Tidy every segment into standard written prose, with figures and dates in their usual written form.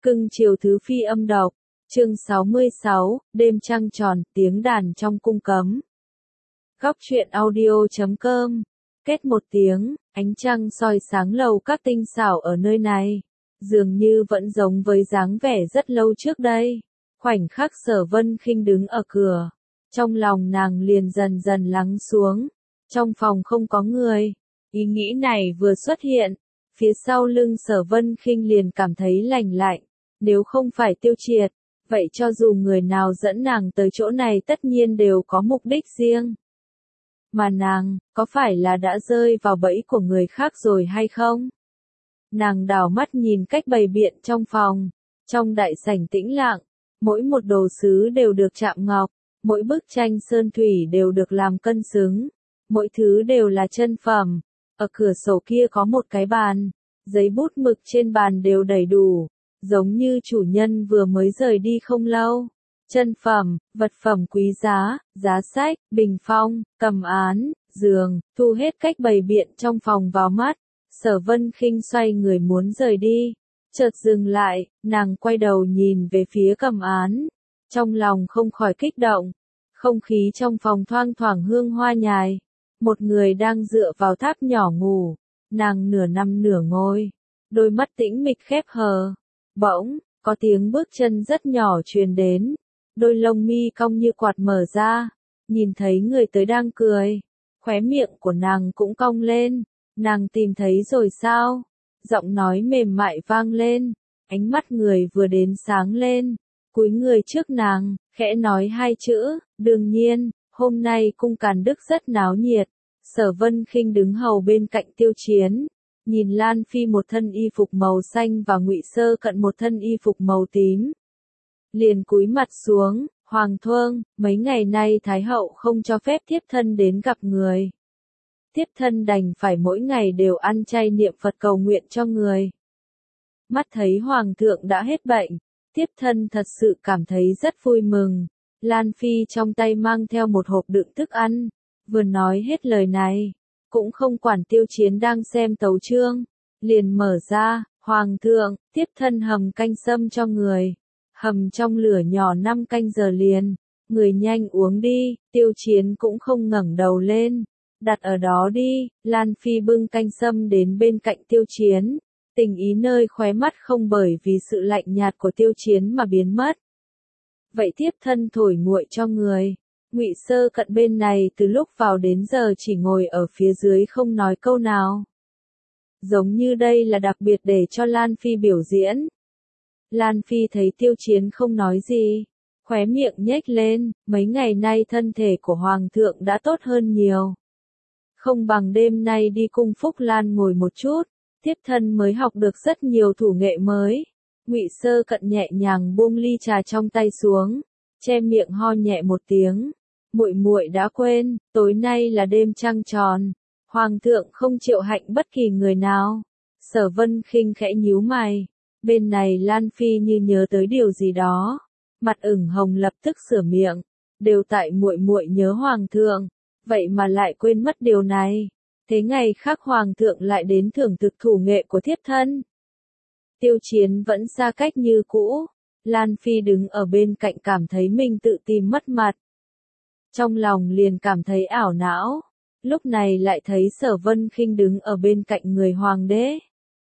Cưng chiều thứ phi âm độc, chương 66, đêm trăng tròn, tiếng đàn trong cung cấm. Góc truyện audio.com. Kết một tiếng, ánh trăng soi sáng lầu các tinh xảo ở nơi này. Dường như vẫn giống với dáng vẻ rất lâu trước đây. Khoảnh khắc Sở Vân Khinh đứng ở cửa. Trong lòng nàng liền dần dần lắng xuống. Trong phòng không có người. Ý nghĩ này vừa xuất hiện. Phía sau lưng Sở Vân Khinh liền cảm thấy lành lạnh. Nếu không phải Tiêu Triệt, vậy cho dù người nào dẫn nàng tới chỗ này tất nhiên đều có mục đích riêng. Mà nàng, có phải là đã rơi vào bẫy của người khác rồi hay không? Nàng đảo mắt nhìn cách bày biện trong phòng. Trong đại sảnh tĩnh lặng, mỗi một đồ sứ đều được chạm ngọc, mỗi bức tranh sơn thủy đều được làm cân xứng, mỗi thứ đều là chân phẩm. Ở cửa sổ kia có một cái bàn, giấy bút mực trên bàn đều đầy đủ, giống như chủ nhân vừa mới rời đi không lâu. Chân phẩm, vật phẩm quý giá, giá sách, bình phong, cầm án, giường, thu hết cách bày biện trong phòng vào mắt. Sở Vân Khinh xoay người muốn rời đi, chợt dừng lại, nàng quay đầu nhìn về phía cầm án, trong lòng không khỏi kích động. Không khí trong phòng thoang thoảng hương hoa nhài, một người đang dựa vào tháp nhỏ ngủ, nàng nửa nằm nửa ngồi, đôi mắt tĩnh mịch khép hờ. Bỗng, có tiếng bước chân rất nhỏ truyền đến, đôi lông mi cong như quạt mở ra, nhìn thấy người tới đang cười, khóe miệng của nàng cũng cong lên. Nàng tìm thấy rồi sao? Giọng nói mềm mại vang lên, ánh mắt người vừa đến sáng lên, cúi người trước nàng, khẽ nói hai chữ, đương nhiên, hôm nay cung Càn Đức rất náo nhiệt. Sở Vân Khinh đứng hầu bên cạnh Tiêu Chiến, nhìn Lan Phi một thân y phục màu xanh và Ngụy Sơ Cận một thân y phục màu tím. Liền cúi mặt xuống, Hoàng thượng, mấy ngày nay Thái hậu không cho phép thiếp thân đến gặp người. Thiếp thân đành phải mỗi ngày đều ăn chay niệm Phật cầu nguyện cho người. Mắt thấy Hoàng thượng đã hết bệnh, thiếp thân thật sự cảm thấy rất vui mừng. Lan Phi trong tay mang theo một hộp đựng thức ăn, vừa nói hết lời này, cũng không quản Tiêu Chiến đang xem tấu chương, liền mở ra, Hoàng thượng, thiếp thân hầm canh sâm cho người, hầm trong lửa nhỏ 5 canh giờ liền, người nhanh uống đi. Tiêu Chiến cũng không ngẩng đầu lên, đặt ở đó đi. Lan Phi bưng canh sâm đến bên cạnh Tiêu Chiến, tình ý nơi khóe mắt không bởi vì sự lạnh nhạt của Tiêu Chiến mà biến mất. Vậy thiếp thân thổi nguội cho người. Ngụy Sơ Cận bên này từ lúc vào đến giờ chỉ ngồi ở phía dưới không nói câu nào. Giống như đây là đặc biệt để cho Lan Phi biểu diễn. Lan Phi thấy Tiêu Chiến không nói gì, khóe miệng nhếch lên, mấy ngày nay thân thể của Hoàng thượng đã tốt hơn nhiều. Không bằng đêm nay đi cung Phúc Lan ngồi một chút, thiếp thân mới học được rất nhiều thủ nghệ mới. Ngụy Sơ Cận nhẹ nhàng buông ly trà trong tay xuống, che miệng ho nhẹ một tiếng. Muội muội đã quên, tối nay là đêm trăng tròn, Hoàng thượng không triệu hạnh bất kỳ người nào. Sở Vân Khinh khẽ nhíu mày, bên này Lan Phi như nhớ tới điều gì đó, mặt ửng hồng lập tức sửa miệng, đều tại muội muội nhớ Hoàng thượng, vậy mà lại quên mất điều này. Thế ngày khác Hoàng thượng lại đến thưởng thức thủ nghệ của thiếp thân. Tiêu Chiến vẫn xa cách như cũ, Lan Phi đứng ở bên cạnh cảm thấy mình tự tìm mất mặt. Trong lòng liền cảm thấy ảo não, lúc này lại thấy Sở Vân Khinh đứng ở bên cạnh người hoàng đế.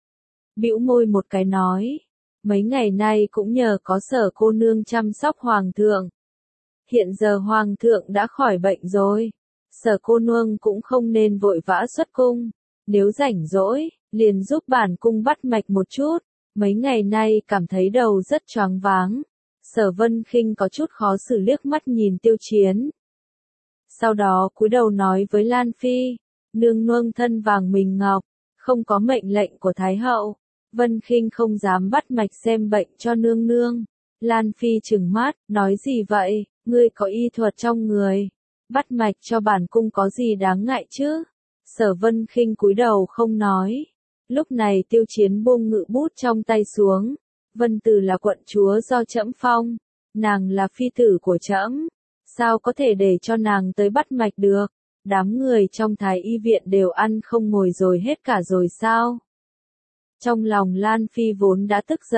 Bĩu môi một cái nói, mấy ngày nay cũng nhờ có Sở cô nương chăm sóc Hoàng thượng. Hiện giờ Hoàng thượng đã khỏi bệnh rồi, Sở cô nương cũng không nên vội vã xuất cung, nếu rảnh rỗi, liền giúp bản cung bắt mạch một chút, mấy ngày nay cảm thấy đầu rất choáng váng. Sở Vân Khinh có chút khó xử liếc mắt nhìn Tiêu Chiến. Sau đó cúi đầu nói với Lan Phi, nương nương thân vàng mình ngọc, không có mệnh lệnh của Thái hậu, Vân Khinh không dám bắt mạch xem bệnh cho nương nương. Lan Phi trừng mắt, nói gì vậy, ngươi có y thuật trong người, bắt mạch cho bản cung có gì đáng ngại chứ? Sở Vân Khinh cúi đầu không nói. Lúc này Tiêu Chiến buông ngự bút trong tay xuống, Vân Từ là quận chúa do trẫm phong, nàng là phi tử của trẫm, sao có thể để cho nàng tới bắt mạch được? Đám người trong Thái y viện đều ăn không ngồi rồi hết cả rồi sao? Trong lòng Lan Phi vốn đã tức giận,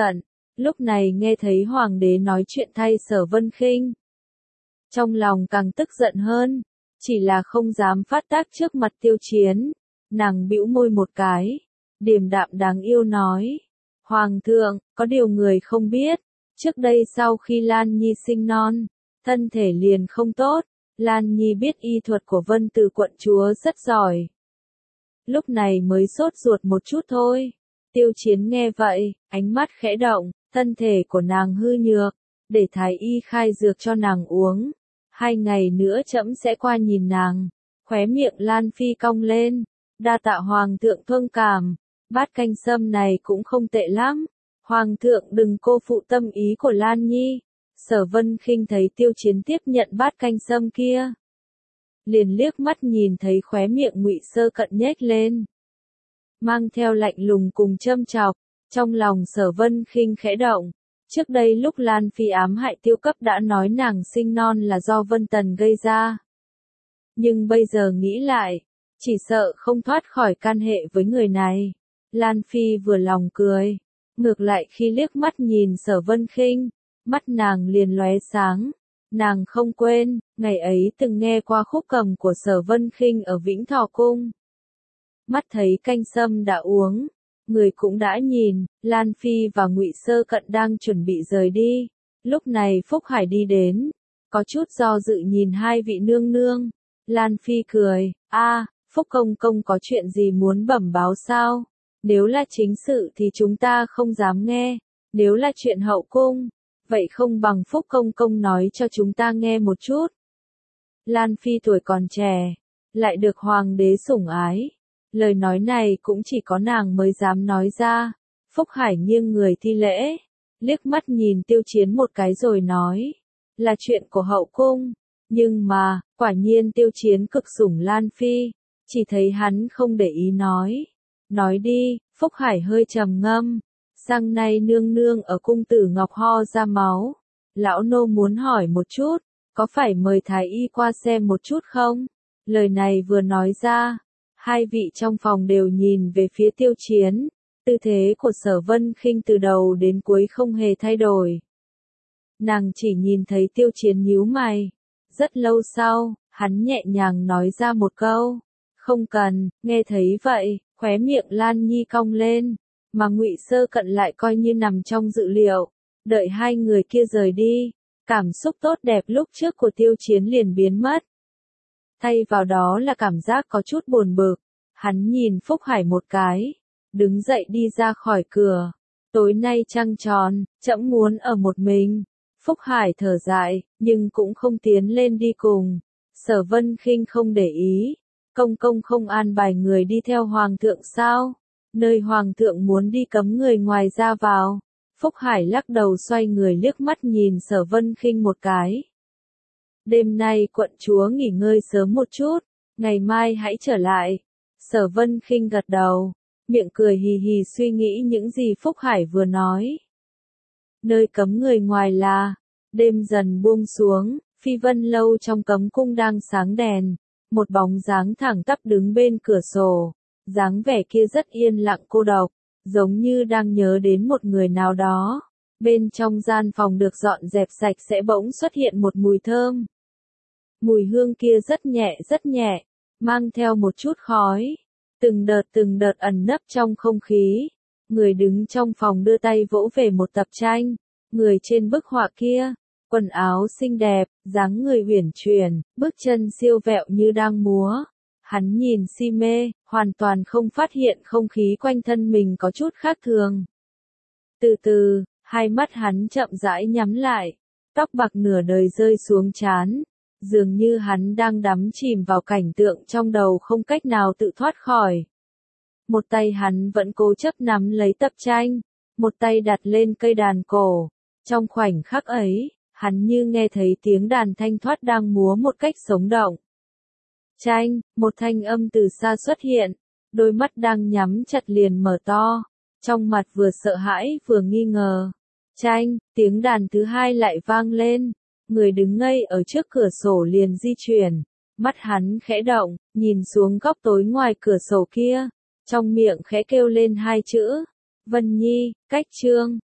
Lúc này nghe thấy hoàng đế nói chuyện thay Sở Vân Khinh. Trong lòng càng tức giận hơn, chỉ là không dám phát tác trước mặt Tiêu Chiến. Nàng bĩu môi một cái, điềm đạm đáng yêu nói. Hoàng thượng, có điều người không biết, trước đây sau khi Lan Nhi sinh non, thân thể liền không tốt, Lan Nhi biết y thuật của Vân Từ quận chúa rất giỏi. Lúc này mới sốt ruột một chút thôi. Tiêu Chiến nghe vậy, ánh mắt khẽ động, thân thể của nàng hư nhược, để thái y khai dược cho nàng uống. 2 ngày nữa trẫm sẽ qua nhìn nàng. Khóe miệng Lan Phi cong lên, đa tạ hoàng thượng thương cảm, bát canh sâm này cũng không tệ lắm. Hoàng thượng đừng cô phụ tâm ý của Lan Nhi. Sở Vân Khinh thấy Tiêu Chiến tiếp nhận bát canh sâm kia, liền liếc mắt nhìn thấy khóe miệng Ngụy Sơ Cận nhếch lên, mang theo lạnh lùng cùng châm chọc. Trong lòng Sở Vân Khinh khẽ động. Trước đây lúc Lan Phi ám hại Tiêu Cấp đã nói nàng sinh non là do Vân Tần gây ra. Nhưng bây giờ nghĩ lại, chỉ sợ không thoát khỏi can hệ với người này. Lan Phi vừa lòng cười, ngược lại khi liếc mắt nhìn Sở Vân Khinh, mắt nàng liền lóe sáng. Nàng không quên, ngày ấy từng nghe qua khúc cầm của Sở Vân Khinh ở Vĩnh Thọ Cung. Mắt thấy canh sâm đã uống, người cũng đã nhìn, Lan Phi và Ngụy Sơ Cận đang chuẩn bị rời đi. Lúc này Phúc Hải đi đến, có chút do dự nhìn hai vị nương nương. Lan Phi cười, Phúc công công có chuyện gì muốn bẩm báo sao? Nếu là chính sự thì chúng ta không dám nghe, nếu là chuyện hậu cung, vậy không bằng Phúc công công nói cho chúng ta nghe một chút. Lan Phi tuổi còn trẻ, lại được hoàng đế sủng ái. Lời nói này cũng chỉ có nàng mới dám nói ra. Phúc Hải nghiêng người thi lễ, liếc mắt nhìn Tiêu Chiến một cái rồi nói, là chuyện của hậu cung. Nhưng mà, quả nhiên Tiêu Chiến cực sủng Lan Phi, chỉ thấy hắn không để ý nói. Nói đi, Phúc Hải hơi trầm ngâm, sang nay nương nương ở cung Tử Ngọc ho ra máu. Lão nô muốn hỏi một chút, có phải mời thái y qua xem một chút không? Lời này vừa nói ra, hai vị trong phòng đều nhìn về phía Tiêu Chiến. Tư thế của Sở Vân Khinh từ đầu đến cuối không hề thay đổi. Nàng chỉ nhìn thấy Tiêu Chiến nhíu mày. Rất lâu sau, hắn nhẹ nhàng nói ra một câu, không cần. Nghe thấy vậy, khóe miệng Lan Nhi cong lên, mà Ngụy Sơ Cận lại coi như nằm trong dự liệu. Đợi hai người kia rời đi, cảm xúc tốt đẹp lúc trước của Tiêu Chiến liền biến mất. Thay vào đó là cảm giác có chút buồn bực. Hắn nhìn Phúc Hải một cái, đứng dậy đi ra khỏi cửa. Tối nay trăng tròn, trẫm muốn ở một mình. Phúc Hải thở dài, nhưng cũng không tiến lên đi cùng. Sở Vân Khinh không để ý. Công công không an bài người đi theo hoàng thượng sao? Nơi hoàng thượng muốn đi cấm người ngoài ra vào. Phúc Hải lắc đầu xoay người liếc mắt nhìn Sở Vân Khinh một cái. Đêm nay quận chúa nghỉ ngơi sớm một chút, ngày mai hãy trở lại. Sở Vân Khinh gật đầu, miệng cười hì hì suy nghĩ những gì Phúc Hải vừa nói. Nơi cấm người ngoài là, đêm dần buông xuống, Phi Vân Lâu trong cấm cung đang sáng đèn, một bóng dáng thẳng tắp đứng bên cửa sổ, dáng vẻ kia rất yên lặng cô độc, giống như đang nhớ đến một người nào đó. Bên trong gian phòng được dọn dẹp sạch sẽ bỗng xuất hiện một mùi thơm. Mùi hương kia rất nhẹ, mang theo một chút khói, từng đợt ẩn nấp trong không khí. Người đứng trong phòng đưa tay vỗ về một tập tranh, người trên bức họa kia, quần áo xinh đẹp, dáng người uyển chuyển, bước chân siêu vẹo như đang múa. Hắn nhìn si mê, hoàn toàn không phát hiện không khí quanh thân mình có chút khác thường. Từ từ, hai mắt hắn chậm rãi nhắm lại, tóc bạc nửa đời rơi xuống trán, dường như hắn đang đắm chìm vào cảnh tượng trong đầu không cách nào tự thoát khỏi. Một tay hắn vẫn cố chấp nắm lấy tập tranh, một tay đặt lên cây đàn cổ. Trong khoảnh khắc ấy, hắn như nghe thấy tiếng đàn thanh thoát đang múa một cách sống động. Tranh, một thanh âm từ xa xuất hiện, đôi mắt đang nhắm chặt liền mở to, trong mặt vừa sợ hãi vừa nghi ngờ. Tranh, tiếng đàn thứ hai lại vang lên, người đứng ngây ở trước cửa sổ liền di chuyển, mắt hắn khẽ động, nhìn xuống góc tối ngoài cửa sổ kia, trong miệng khẽ kêu lên hai chữ, Vân Nhi, cách chương.